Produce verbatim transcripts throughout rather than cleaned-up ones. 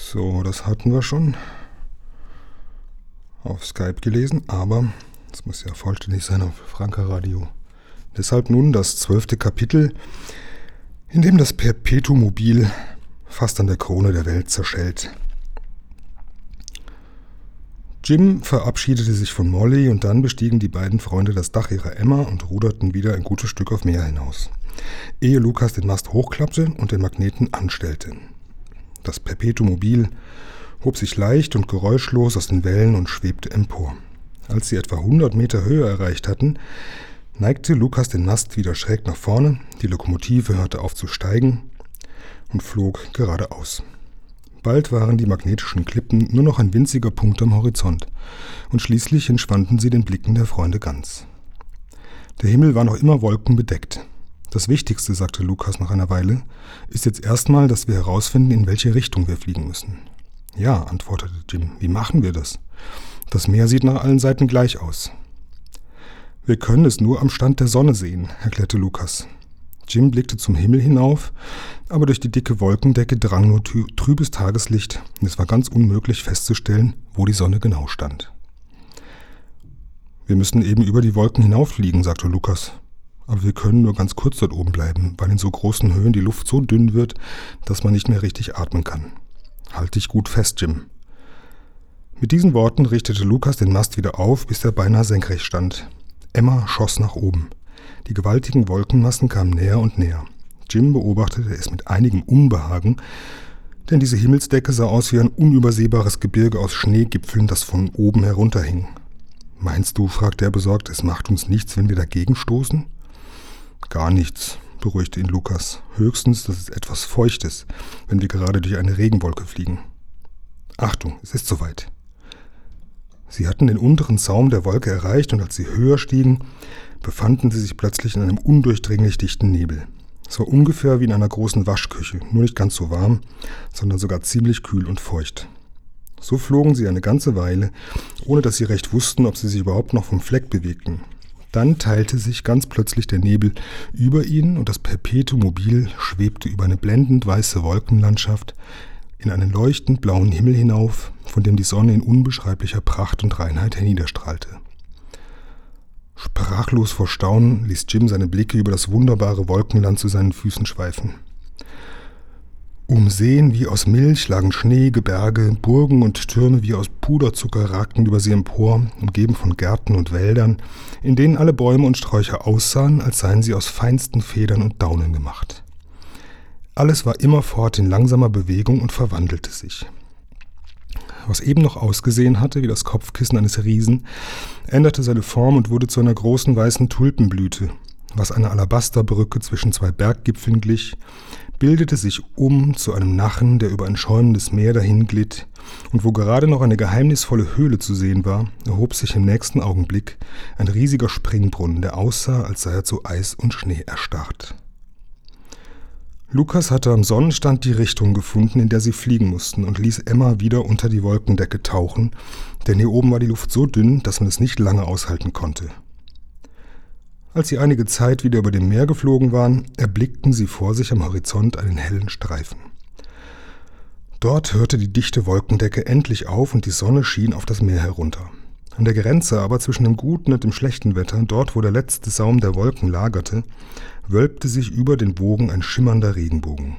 So, das hatten wir schon auf Skype gelesen, aber es muss ja vollständig sein auf Franka Radio. Deshalb nun das zwölfte Kapitel, in dem das Perpetuum-Mobil fast an der Krone der Welt zerschellt. Jim verabschiedete sich von Molly und dann bestiegen die beiden Freunde das Dach ihrer Emma und ruderten wieder ein gutes Stück auf Meer hinaus, ehe Lukas den Mast hochklappte und den Magneten anstellte. Das Perpetuum-Mobil hob sich leicht und geräuschlos aus den Wellen und schwebte empor. Als sie etwa hundert Meter Höhe erreicht hatten, neigte Lukas den Mast wieder schräg nach vorne, die Lokomotive hörte auf zu steigen und flog geradeaus. Bald waren die magnetischen Klippen nur noch ein winziger Punkt am Horizont und schließlich entschwanden sie den Blicken der Freunde ganz. Der Himmel war noch immer wolkenbedeckt. Das Wichtigste, sagte Lukas nach einer Weile, ist jetzt erstmal, dass wir herausfinden, in welche Richtung wir fliegen müssen. Ja, antwortete Jim, wie machen wir das? Das Meer sieht nach allen Seiten gleich aus. Wir können es nur am Stand der Sonne sehen, erklärte Lukas. Jim blickte zum Himmel hinauf, aber durch die dicke Wolkendecke drang nur trübes Tageslicht und es war ganz unmöglich festzustellen, wo die Sonne genau stand. Wir müssen eben über die Wolken hinauffliegen, sagte Lukas. Aber wir können nur ganz kurz dort oben bleiben, weil in so großen Höhen die Luft so dünn wird, dass man nicht mehr richtig atmen kann. Halt dich gut fest, Jim. Mit diesen Worten richtete Lukas den Mast wieder auf, bis er beinahe senkrecht stand. Emma schoss nach oben. Die gewaltigen Wolkenmassen kamen näher und näher. Jim beobachtete es mit einigem Unbehagen, denn diese Himmelsdecke sah aus wie ein unübersehbares Gebirge aus Schneegipfeln, das von oben herunterhing. »Meinst du«, fragte er besorgt, »es macht uns nichts, wenn wir dagegen stoßen?« »Gar nichts«, beruhigte ihn Lukas. »Höchstens, dass es etwas feucht ist, wenn wir gerade durch eine Regenwolke fliegen.« »Achtung, es ist soweit.« Sie hatten den unteren Saum der Wolke erreicht und als sie höher stiegen, befanden sie sich plötzlich in einem undurchdringlich dichten Nebel. Es war ungefähr wie in einer großen Waschküche, nur nicht ganz so warm, sondern sogar ziemlich kühl und feucht. So flogen sie eine ganze Weile, ohne dass sie recht wussten, ob sie sich überhaupt noch vom Fleck bewegten. Dann teilte sich ganz plötzlich der Nebel über ihnen und das Perpetuum-Mobil schwebte über eine blendend weiße Wolkenlandschaft in einen leuchtend blauen Himmel hinauf, von dem die Sonne in unbeschreiblicher Pracht und Reinheit herniederstrahlte. Sprachlos vor Staunen ließ Jim seine Blicke über das wunderbare Wolkenland zu seinen Füßen schweifen. Umsehen wie aus Milch lagen Schnee, Gebirge, Burgen und Türme wie aus Puderzucker ragten über sie empor, umgeben von Gärten und Wäldern, in denen alle Bäume und Sträucher aussahen, als seien sie aus feinsten Federn und Daunen gemacht. Alles war immerfort in langsamer Bewegung und verwandelte sich. Was eben noch ausgesehen hatte wie das Kopfkissen eines Riesen, änderte seine Form und wurde zu einer großen weißen Tulpenblüte. Was einer Alabasterbrücke zwischen zwei Berggipfeln glich, bildete sich um zu einem Nachen, der über ein schäumendes Meer dahinglitt, und wo gerade noch eine geheimnisvolle Höhle zu sehen war, erhob sich im nächsten Augenblick ein riesiger Springbrunnen, der aussah, als sei er zu Eis und Schnee erstarrt. Lukas hatte am Sonnenstand die Richtung gefunden, in der sie fliegen mussten, und ließ Emma wieder unter die Wolkendecke tauchen, denn hier oben war die Luft so dünn, dass man es nicht lange aushalten konnte. Als sie einige Zeit wieder über dem Meer geflogen waren, erblickten sie vor sich am Horizont einen hellen Streifen. Dort hörte die dichte Wolkendecke endlich auf und die Sonne schien auf das Meer herunter. An der Grenze aber zwischen dem guten und dem schlechten Wetter, dort wo der letzte Saum der Wolken lagerte, wölbte sich über den Bogen ein schimmernder Regenbogen.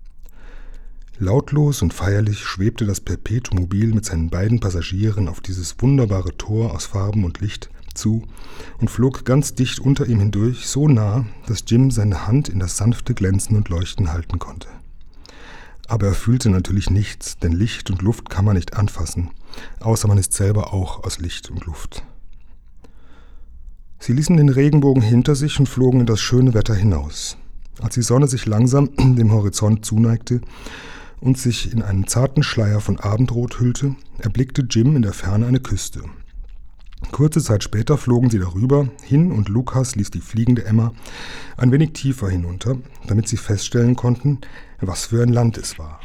Lautlos und feierlich schwebte das Perpetuum-Mobil mit seinen beiden Passagieren auf dieses wunderbare Tor aus Farben und Licht zu und flog ganz dicht unter ihm hindurch, so nah, dass Jim seine Hand in das sanfte Glänzen und Leuchten halten konnte. Aber er fühlte natürlich nichts, denn Licht und Luft kann man nicht anfassen, außer man ist selber auch aus Licht und Luft. Sie ließen den Regenbogen hinter sich und flogen in das schöne Wetter hinaus. Als die Sonne sich langsam dem Horizont zuneigte und sich in einen zarten Schleier von Abendrot hüllte, erblickte Jim in der Ferne eine Küste. Kurze Zeit später flogen sie darüber hin und Lukas ließ die fliegende Emma ein wenig tiefer hinunter, damit sie feststellen konnten, was für ein Land es war.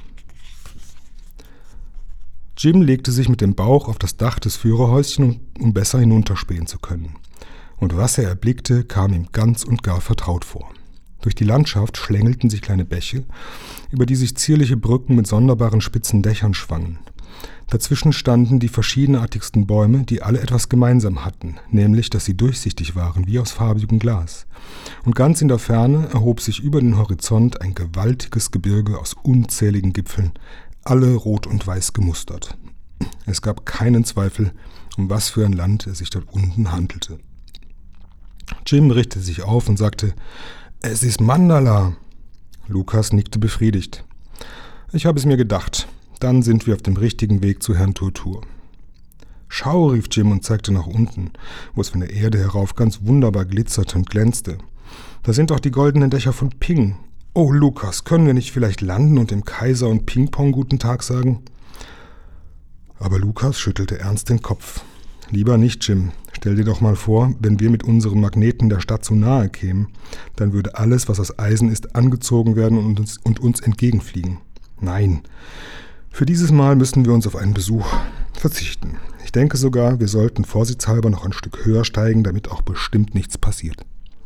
Jim legte sich mit dem Bauch auf das Dach des Führerhäuschen, um besser hinunterspähen zu können. Und was er erblickte, kam ihm ganz und gar vertraut vor. Durch die Landschaft schlängelten sich kleine Bäche, über die sich zierliche Brücken mit sonderbaren spitzen Dächern schwangen. Dazwischen standen die verschiedenartigsten Bäume, die alle etwas gemeinsam hatten, nämlich, dass sie durchsichtig waren, wie aus farbigem Glas. Und ganz in der Ferne erhob sich über den Horizont ein gewaltiges Gebirge aus unzähligen Gipfeln, alle rot und weiß gemustert. Es gab keinen Zweifel, um was für ein Land es sich dort unten handelte. Jim richtete sich auf und sagte: »Es ist Mandala!« Lukas nickte befriedigt. »Ich habe es mir gedacht. Dann sind wir auf dem richtigen Weg zu Herrn Turtur.« »Schau«, rief Jim und zeigte nach unten, wo es von der Erde herauf ganz wunderbar glitzerte und glänzte. »Da sind auch die goldenen Dächer von Ping. Oh, Lukas, können wir nicht vielleicht landen und dem Kaiser und Ping-Pong guten Tag sagen?« Aber Lukas schüttelte ernst den Kopf. »Lieber nicht, Jim. Stell dir doch mal vor, wenn wir mit unseren Magneten der Stadt zu nahe kämen, dann würde alles, was aus Eisen ist, angezogen werden und uns, und uns entgegenfliegen. Nein, für dieses Mal müssen wir uns auf einen Besuch verzichten. Ich denke sogar, wir sollten vorsichtshalber noch ein Stück höher steigen, damit auch bestimmt nichts passiert.«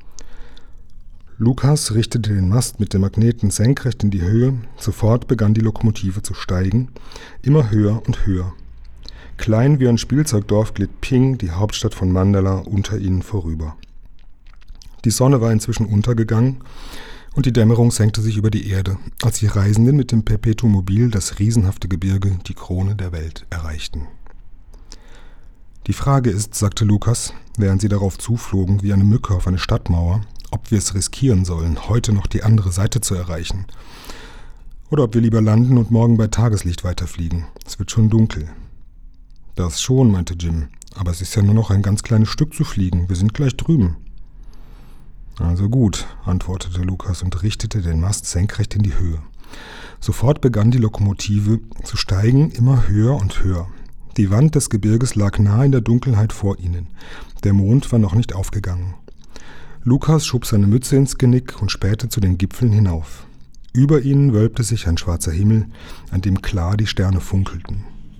Lukas richtete den Mast mit dem Magneten senkrecht in die Höhe. Sofort begann die Lokomotive zu steigen, immer höher und höher. Klein wie ein Spielzeugdorf glitt Ping, die Hauptstadt von Mandala, unter ihnen vorüber. Die Sonne war inzwischen untergegangen und die Dämmerung senkte sich über die Erde, als die Reisenden mit dem Perpetuum-Mobil das riesenhafte Gebirge, die Krone der Welt, erreichten. »Die Frage ist«, sagte Lukas, während sie darauf zuflogen wie eine Mücke auf eine Stadtmauer, »ob wir es riskieren sollen, heute noch die andere Seite zu erreichen. Oder ob wir lieber landen und morgen bei Tageslicht weiterfliegen. Es wird schon dunkel.« »Das schon«, meinte Jim, »aber es ist ja nur noch ein ganz kleines Stück zu fliegen. Wir sind gleich drüben.« »Also gut«, antwortete Lukas und richtete den Mast senkrecht in die Höhe. Sofort begann die Lokomotive zu steigen, immer höher und höher. Die Wand des Gebirges lag nahe in der Dunkelheit vor ihnen. Der Mond war noch nicht aufgegangen. Lukas schob seine Mütze ins Genick und spähte zu den Gipfeln hinauf. Über ihnen wölbte sich ein schwarzer Himmel, an dem klar die Sterne funkelten.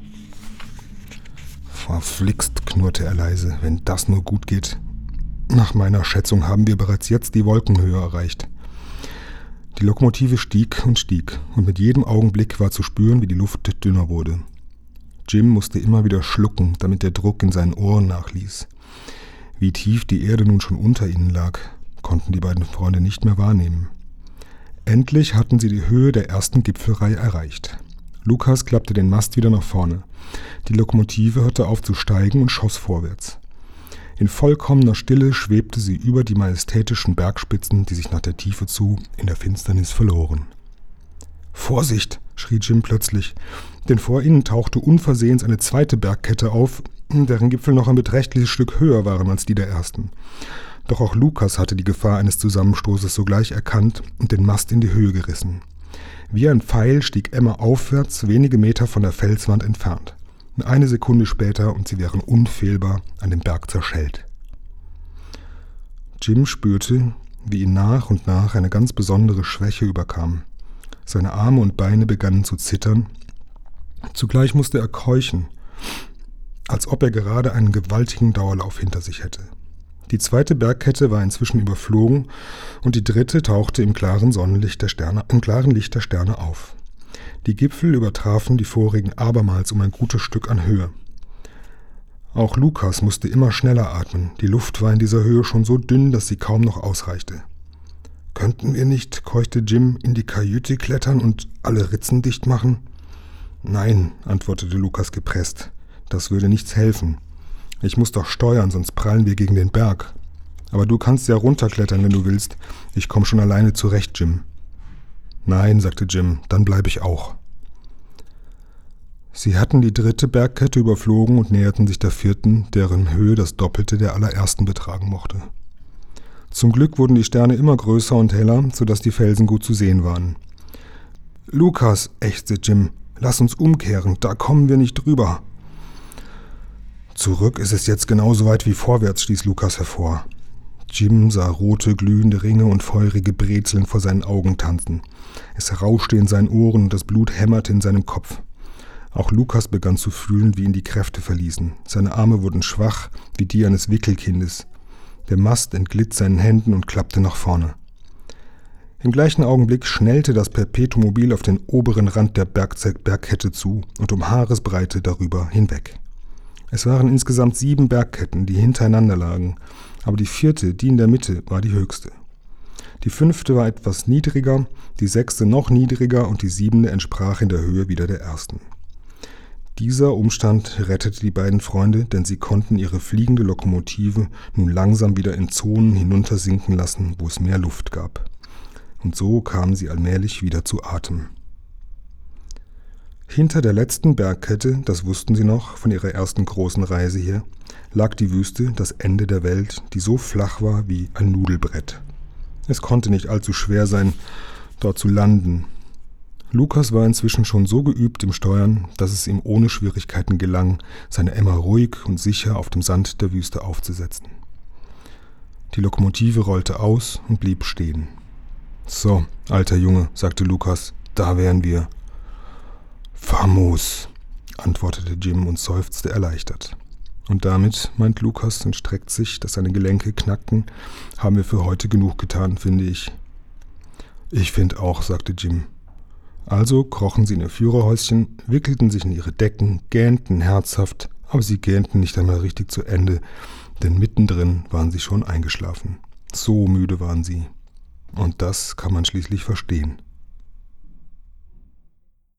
»Verflixt«, knurrte er leise, »wenn das nur gut geht. Nach meiner Schätzung haben wir bereits jetzt die Wolkenhöhe erreicht.« Die Lokomotive stieg und stieg, und mit jedem Augenblick war zu spüren, wie die Luft dünner wurde. Jim musste immer wieder schlucken, damit der Druck in seinen Ohren nachließ. Wie tief die Erde nun schon unter ihnen lag, konnten die beiden Freunde nicht mehr wahrnehmen. Endlich hatten sie die Höhe der ersten Gipfelreihe erreicht. Lukas klappte den Mast wieder nach vorne. Die Lokomotive hörte auf zu steigen und schoss vorwärts. In vollkommener Stille schwebte sie über die majestätischen Bergspitzen, die sich nach der Tiefe zu in der Finsternis verloren. »Vorsicht«, schrie Jim plötzlich, denn vor ihnen tauchte unversehens eine zweite Bergkette auf, deren Gipfel noch ein beträchtliches Stück höher waren als die der ersten. Doch auch Lukas hatte die Gefahr eines Zusammenstoßes sogleich erkannt und den Mast in die Höhe gerissen. Wie ein Pfeil stieg Emma aufwärts, wenige Meter von der Felswand entfernt. Eine Sekunde später und sie wären unfehlbar an dem Berg zerschellt. Jim spürte, wie ihn nach und nach eine ganz besondere Schwäche überkam. Seine Arme und Beine begannen zu zittern. Zugleich musste er keuchen, als ob er gerade einen gewaltigen Dauerlauf hinter sich hätte. Die zweite Bergkette war inzwischen überflogen und die dritte tauchte im klaren Sonnenlicht der Sterne, im klaren Licht der Sterne auf. Die Gipfel übertrafen die vorigen abermals um ein gutes Stück an Höhe. Auch Lukas musste immer schneller atmen. Die Luft war in dieser Höhe schon so dünn, dass sie kaum noch ausreichte. »Könnten wir nicht«, keuchte Jim, »in die Kajüte klettern und alle Ritzen dicht machen?« »Nein«, antwortete Lukas gepresst, »das würde nichts helfen. Ich muss doch steuern, sonst prallen wir gegen den Berg. Aber du kannst ja runterklettern, wenn du willst. Ich komme schon alleine zurecht, Jim.« »Nein«, sagte Jim, »dann bleibe ich auch.« Sie hatten die dritte Bergkette überflogen und näherten sich der vierten, deren Höhe das Doppelte der allerersten betragen mochte. Zum Glück wurden die Sterne immer größer und heller, sodass die Felsen gut zu sehen waren. »Lukas«, ächzte Jim, »lass uns umkehren, da kommen wir nicht drüber.« »Zurück ist es jetzt genauso weit wie vorwärts«, stieß Lukas hervor. Jim sah rote, glühende Ringe und feurige Brezeln vor seinen Augen tanzen. Es rauschte in seinen Ohren und das Blut hämmerte in seinem Kopf. Auch Lukas begann zu fühlen, wie ihn die Kräfte verließen. Seine Arme wurden schwach, wie die eines Wickelkindes. Der Mast entglitt seinen Händen und klappte nach vorne. Im gleichen Augenblick schnellte das Perpetumobil auf den oberen Rand der Bergze- Bergkette zu und um Haaresbreite darüber hinweg. Es waren insgesamt sieben Bergketten, die hintereinander lagen, aber die vierte, die in der Mitte, war die höchste. Die fünfte war etwas niedriger, die sechste noch niedriger und die siebente entsprach in der Höhe wieder der ersten. Dieser Umstand rettete die beiden Freunde, denn sie konnten ihre fliegende Lokomotive nun langsam wieder in Zonen hinuntersinken lassen, wo es mehr Luft gab. Und so kamen sie allmählich wieder zu Atem. Hinter der letzten Bergkette, das wussten sie noch von ihrer ersten großen Reise hier, lag die Wüste, das Ende der Welt, die so flach war wie ein Nudelbrett. Es konnte nicht allzu schwer sein, dort zu landen. Lukas war inzwischen schon so geübt im Steuern, dass es ihm ohne Schwierigkeiten gelang, seine Emma ruhig und sicher auf dem Sand der Wüste aufzusetzen. Die Lokomotive rollte aus und blieb stehen. »So, alter Junge«, sagte Lukas, »da wären wir.« »Famos«, antwortete Jim und seufzte erleichtert. »Und damit«, meint Lukas und streckt sich, dass seine Gelenke knackten, »haben wir für heute genug getan, finde ich.« »Ich finde auch«, sagte Jim. Also krochen sie in ihr Führerhäuschen, wickelten sich in ihre Decken, gähnten herzhaft, aber sie gähnten nicht einmal richtig zu Ende, denn mittendrin waren sie schon eingeschlafen. So müde waren sie. Und das kann man schließlich verstehen.